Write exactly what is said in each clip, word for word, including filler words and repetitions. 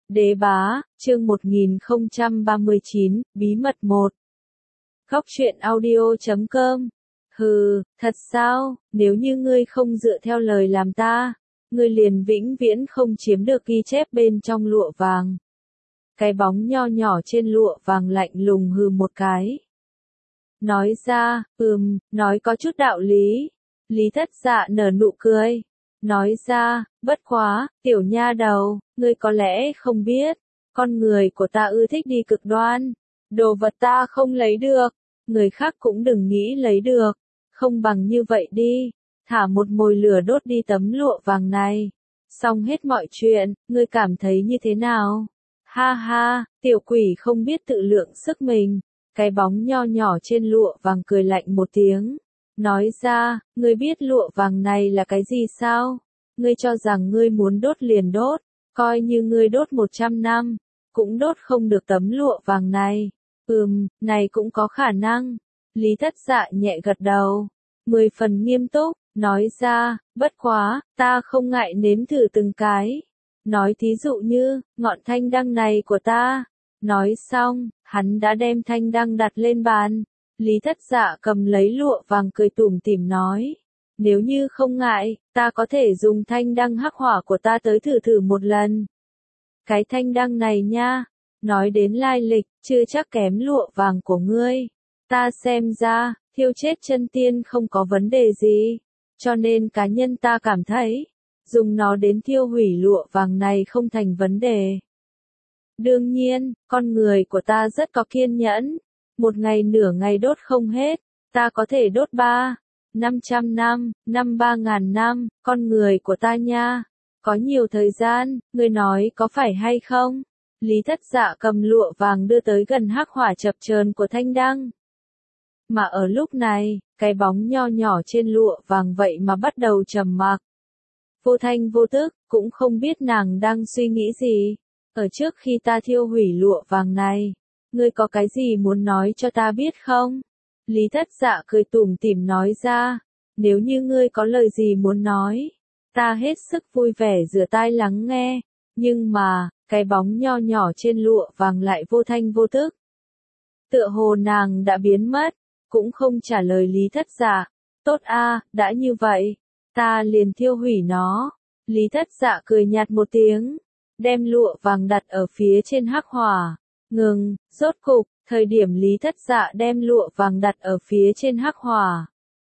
Đế bá, chương một nghìn không trăm ba mươi chín, bí mật một. Góc truyện audio chấm com. Hừ, thật sao, nếu như ngươi không dựa theo lời làm ta, ngươi liền vĩnh viễn không chiếm được ghi chép bên trong lụa vàng. Cái bóng nho nhỏ trên lụa vàng lạnh lùng hừ một cái. Nói ra, ừm, nói có chút đạo lý. Lý Thất Dạ nở nụ cười. Nói ra, bất quá, tiểu nha đầu, ngươi có lẽ không biết, con người của ta ưa thích đi cực đoan. Đồ vật ta không lấy được, người khác cũng đừng nghĩ lấy được. Không bằng như vậy đi, thả một mồi lửa đốt đi tấm lụa vàng này. Xong hết mọi chuyện, ngươi cảm thấy như thế nào? Ha ha, tiểu quỷ không biết tự lượng sức mình. Cái bóng nho nhỏ trên lụa vàng cười lạnh một tiếng. Nói ra, ngươi biết lụa vàng này là cái gì sao? Ngươi cho rằng ngươi muốn đốt liền đốt, coi như ngươi đốt một trăm năm, cũng đốt không được tấm lụa vàng này. Ừm, này cũng có khả năng. Lý Thất Dạ nhẹ gật đầu, mười phần nghiêm túc, nói ra, bất quá, ta không ngại nếm thử từng cái. Nói thí dụ như, ngọn thanh đăng này của ta. Nói xong, hắn đã đem thanh đăng đặt lên bàn. Lý Thất Dạ cầm lấy lụa vàng cười tủm tỉm nói. Nếu như không ngại, ta có thể dùng thanh đăng hắc hỏa của ta tới thử thử một lần. Cái thanh đăng này nha, nói đến lai lịch, chưa chắc kém lụa vàng của ngươi. Ta xem ra, thiêu chết chân tiên không có vấn đề gì. Cho nên cá nhân ta cảm thấy, dùng nó đến thiêu hủy lụa vàng này không thành vấn đề. Đương nhiên, con người của ta rất có kiên nhẫn. Một ngày nửa ngày đốt không hết, ta có thể đốt ba, năm trăm năm, năm ba ngàn năm, con người của ta nha. Có nhiều thời gian, ngươi nói có phải hay không? Lý Thất Dạ cầm lụa vàng đưa tới gần hắc hỏa chập chờn của thanh đăng. Mà ở lúc này, cái bóng nho nhỏ trên lụa vàng vậy mà bắt đầu trầm mặc. Vô thanh vô tức, cũng không biết nàng đang suy nghĩ gì. Ở trước khi ta thiêu hủy lụa vàng này, ngươi có cái gì muốn nói cho ta biết không? Lý Thất Dạ cười tủm tỉm nói ra, nếu như ngươi có lời gì muốn nói, ta hết sức vui vẻ rửa tai lắng nghe, nhưng mà, cái bóng nho nhỏ trên lụa vàng lại vô thanh vô tức. Tựa hồ nàng đã biến mất, cũng không trả lời Lý Thất Dạ. Tốt a, đã như vậy, ta liền thiêu hủy nó. Lý Thất Dạ cười nhạt một tiếng, đem lụa vàng đặt ở phía trên hắc hỏa. Ngừng, rốt cục, thời điểm Lý Thất Dạ đem lụa vàng đặt ở phía trên hắc hỏa.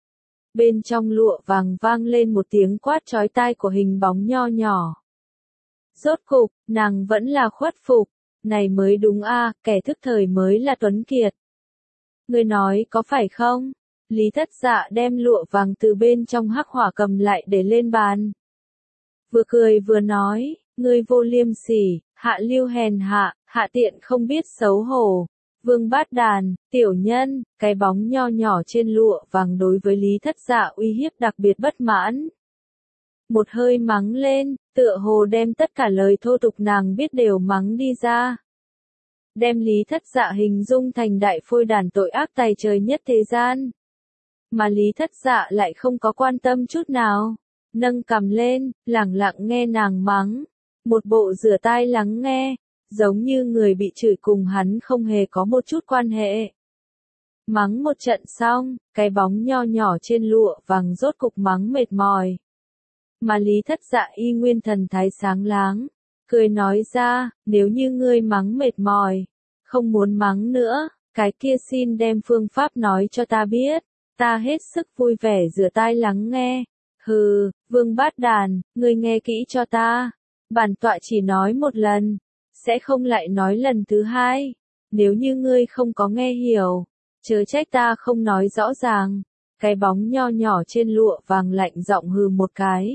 Bên trong lụa vàng vang lên một tiếng quát chói tai của hình bóng nho nhỏ. Rốt cục, nàng vẫn là khuất phục, này mới đúng a, kẻ thức thời mới là tuấn kiệt. Ngươi nói có phải không? Lý Thất Dạ đem lụa vàng từ bên trong hắc hỏa cầm lại để lên bàn. Vừa cười vừa nói, ngươi vô liêm sỉ, hạ lưu hèn hạ, hạ tiện không biết xấu hổ. Vương Bát Đàn, tiểu nhân, cái bóng nho nhỏ trên lụa vàng đối với Lý Thất Dạ uy hiếp đặc biệt bất mãn. Một hơi mắng lên, tựa hồ đem tất cả lời thô tục nàng biết đều mắng đi ra. Đem Lý Thất Dạ hình dung thành đại phôi đàn tội ác tày trời nhất thế gian. Mà Lý Thất Dạ lại không có quan tâm chút nào. Nâng cằm lên, lẳng lặng nghe nàng mắng. Một bộ rửa tai lắng nghe, giống như người bị chửi cùng hắn không hề có một chút quan hệ. Mắng một trận xong, cái bóng nho nhỏ trên lụa vàng rốt cục mắng mệt mỏi. Mà Lý Thất Dạ y nguyên thần thái sáng láng, cười nói ra, nếu như ngươi mắng mệt mỏi, không muốn mắng nữa, cái kia xin đem phương pháp nói cho ta biết, ta hết sức vui vẻ rửa tai lắng nghe. Hừ, Vương Bát Đàn, ngươi nghe kỹ cho ta, bản tọa chỉ nói một lần, sẽ không lại nói lần thứ hai, nếu như ngươi không có nghe hiểu, chớ trách ta không nói rõ ràng. Cái bóng nho nhỏ trên lụa vàng lạnh giọng hừ một cái.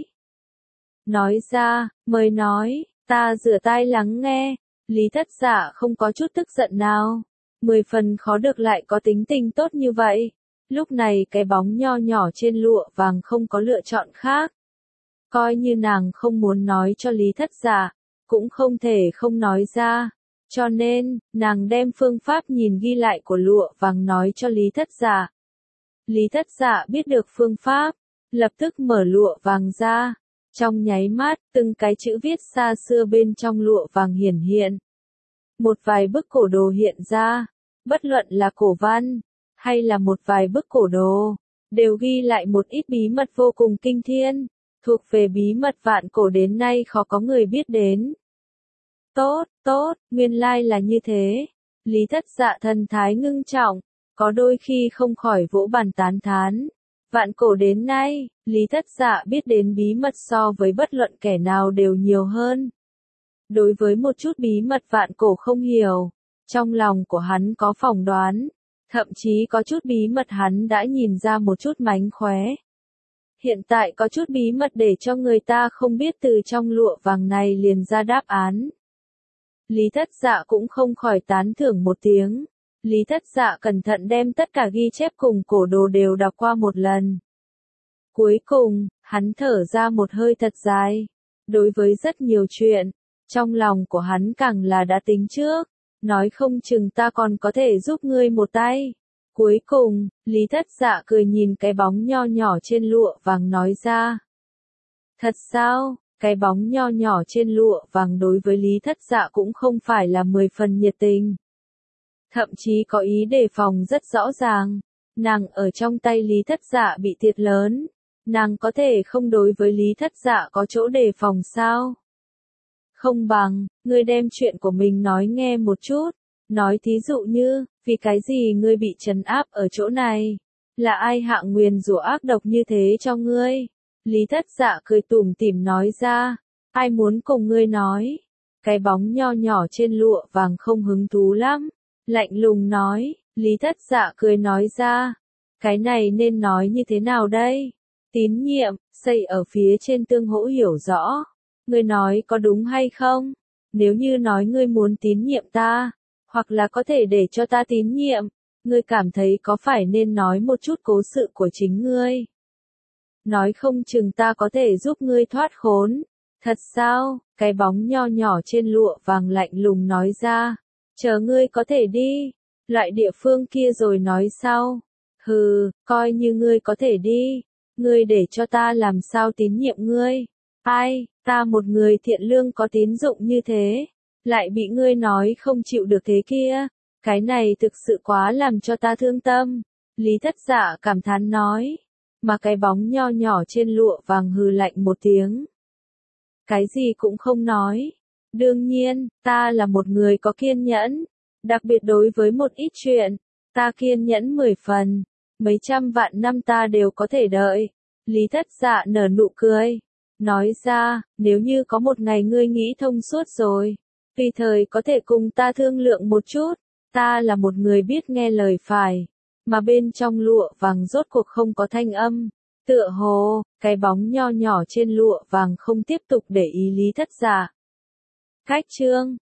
Nói ra, mời nói, ta rửa tai lắng nghe. Lý Thất Dạ không có chút tức giận nào, mười phần khó được lại có tính tình tốt như vậy. Lúc này cái bóng nho nhỏ trên lụa vàng không có lựa chọn khác. Coi như nàng không muốn nói cho Lý Thất Dạ, cũng không thể không nói ra. Cho nên, nàng đem phương pháp nhìn ghi lại của lụa vàng nói cho Lý Thất Dạ. Lý Thất Dạ biết được phương pháp, lập tức mở lụa vàng ra. Trong nháy mắt, từng cái chữ viết xa xưa bên trong lụa vàng hiển hiện. Một vài bức cổ đồ hiện ra, bất luận là cổ văn, hay là một vài bức cổ đồ, đều ghi lại một ít bí mật vô cùng kinh thiên, thuộc về bí mật vạn cổ đến nay khó có người biết đến. Tốt, tốt, nguyên lai là như thế. Lý Thất Dạ thần thái ngưng trọng, có đôi khi không khỏi vỗ bàn tán thán. Vạn cổ đến nay, Lý Thất Dạ biết đến bí mật so với bất luận kẻ nào đều nhiều hơn. Đối với một chút bí mật vạn cổ không hiểu, trong lòng của hắn có phỏng đoán, thậm chí có chút bí mật hắn đã nhìn ra một chút mánh khóe. Hiện tại có chút bí mật để cho người ta không biết từ trong lụa vàng này liền ra đáp án. Lý Thất Dạ cũng không khỏi tán thưởng một tiếng. Lý Thất Dạ cẩn thận đem tất cả ghi chép cùng cổ đồ đều đọc qua một lần. Cuối cùng, hắn thở ra một hơi thật dài. Đối với rất nhiều chuyện, trong lòng của hắn càng là đã tính trước, nói không chừng ta còn có thể giúp ngươi một tay. Cuối cùng, Lý Thất Dạ cười nhìn cái bóng nho nhỏ trên lụa vàng nói ra. Thật sao? Cái bóng nho nhỏ trên lụa vàng đối với Lý Thất Dạ cũng không phải là mười phần nhiệt tình. Thậm chí có ý đề phòng rất rõ ràng. Nàng ở trong tay Lý Thất Dạ bị thiệt lớn. Nàng có thể không đối với Lý Thất Dạ có chỗ đề phòng sao? Không bằng, ngươi đem chuyện của mình nói nghe một chút. Nói thí dụ như, vì cái gì ngươi bị trấn áp ở chỗ này? Là ai hạ nguyền rủa ác độc như thế cho ngươi? Lý Thất Dạ cười tủm tỉm nói ra. Ai muốn cùng ngươi nói? Cái bóng nho nhỏ trên lụa vàng không hứng thú lắm. Lạnh lùng nói, Lý Thất Dạ cười nói ra. Cái này nên nói như thế nào đây? Tín nhiệm, xây ở phía trên tương hỗ hiểu rõ. Ngươi nói có đúng hay không? Nếu như nói ngươi muốn tín nhiệm ta, hoặc là có thể để cho ta tín nhiệm, ngươi cảm thấy có phải nên nói một chút cố sự của chính ngươi? Nói không chừng ta có thể giúp ngươi thoát khốn. Thật sao? Cái bóng nho nhỏ trên lụa vàng lạnh lùng nói ra. Chờ ngươi có thể đi. Loại địa phương kia rồi nói sau. Hừ, coi như ngươi có thể đi. Ngươi để cho ta làm sao tín nhiệm ngươi. Ai, ta một người thiện lương có tín dụng như thế. Lại bị ngươi nói không chịu được thế kia. Cái này thực sự quá làm cho ta thương tâm. Lý Thất Dạ cảm thán nói. Mà cái bóng nho nhỏ trên lụa vàng hừ lạnh một tiếng. Cái gì cũng không nói. Đương nhiên, ta là một người có kiên nhẫn. Đặc biệt đối với một ít chuyện, ta kiên nhẫn mười phần. Mấy trăm vạn năm ta đều có thể đợi. Lý Thất Dạ nở nụ cười. Nói ra, nếu như có một ngày ngươi nghĩ thông suốt rồi, tùy thời có thể cùng ta thương lượng một chút. Ta là một người biết nghe lời phải. Mà bên trong lụa vàng rốt cuộc không có thanh âm. Tựa hồ, cái bóng nho nhỏ trên lụa vàng không tiếp tục để ý Lý Thất Dạ. Khách chương